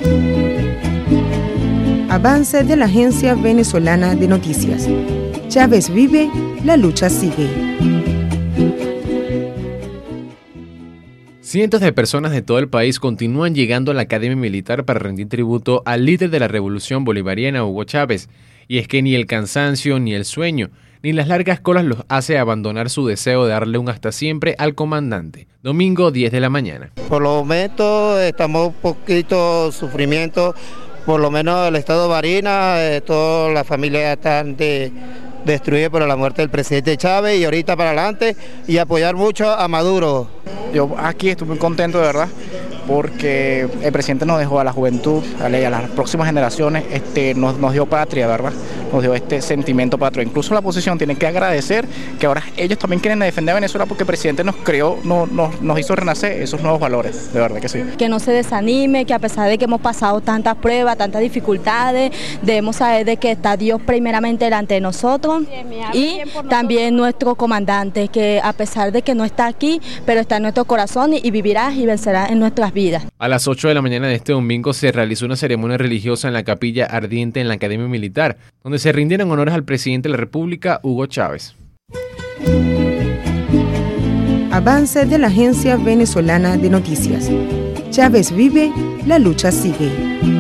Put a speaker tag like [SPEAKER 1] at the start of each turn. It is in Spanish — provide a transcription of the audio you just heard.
[SPEAKER 1] Avance de la Agencia Venezolana de Noticias. Chávez vive, la lucha sigue.
[SPEAKER 2] Cientos de personas de todo el país continúan llegando a la Academia Militar para rendir tributo al líder de la Revolución Bolivariana, Hugo Chávez. Y es que ni el cansancio, ni el sueño, ni las largas colas los hace abandonar su deseo de darle un hasta siempre al comandante. Domingo 10 de la mañana.
[SPEAKER 3] Por lo menos estamos un poquito sufrimiento, por lo menos el estado de Barinas, todas las familias están destruidas por la muerte del presidente Chávez y ahorita para adelante y apoyar mucho a Maduro.
[SPEAKER 4] Yo aquí estoy muy contento de verdad porque el presidente nos dejó a la juventud, a las próximas generaciones, nos dio patria, ¿verdad? Nos dio este sentimiento patrio. Incluso la oposición tiene que agradecer que ahora ellos también quieren defender a Venezuela porque el presidente nos creó, nos hizo renacer esos nuevos valores, de verdad que sí.
[SPEAKER 5] Que no se desanime, que a pesar de que hemos pasado tantas pruebas, tantas dificultades, debemos saber de que está Dios primeramente delante de nosotros y también nuestro comandante, que a pesar de que no está aquí, pero está en nuestro corazón y vivirá y vencerá en nuestras vidas.
[SPEAKER 2] A las 8 de la mañana de este domingo se realizó una ceremonia religiosa en la Capilla Ardiente en la Academia Militar, donde se rindieron honores al presidente de la República, Hugo Chávez.
[SPEAKER 1] Avance de la Agencia Venezolana de Noticias. Chávez vive, la lucha sigue.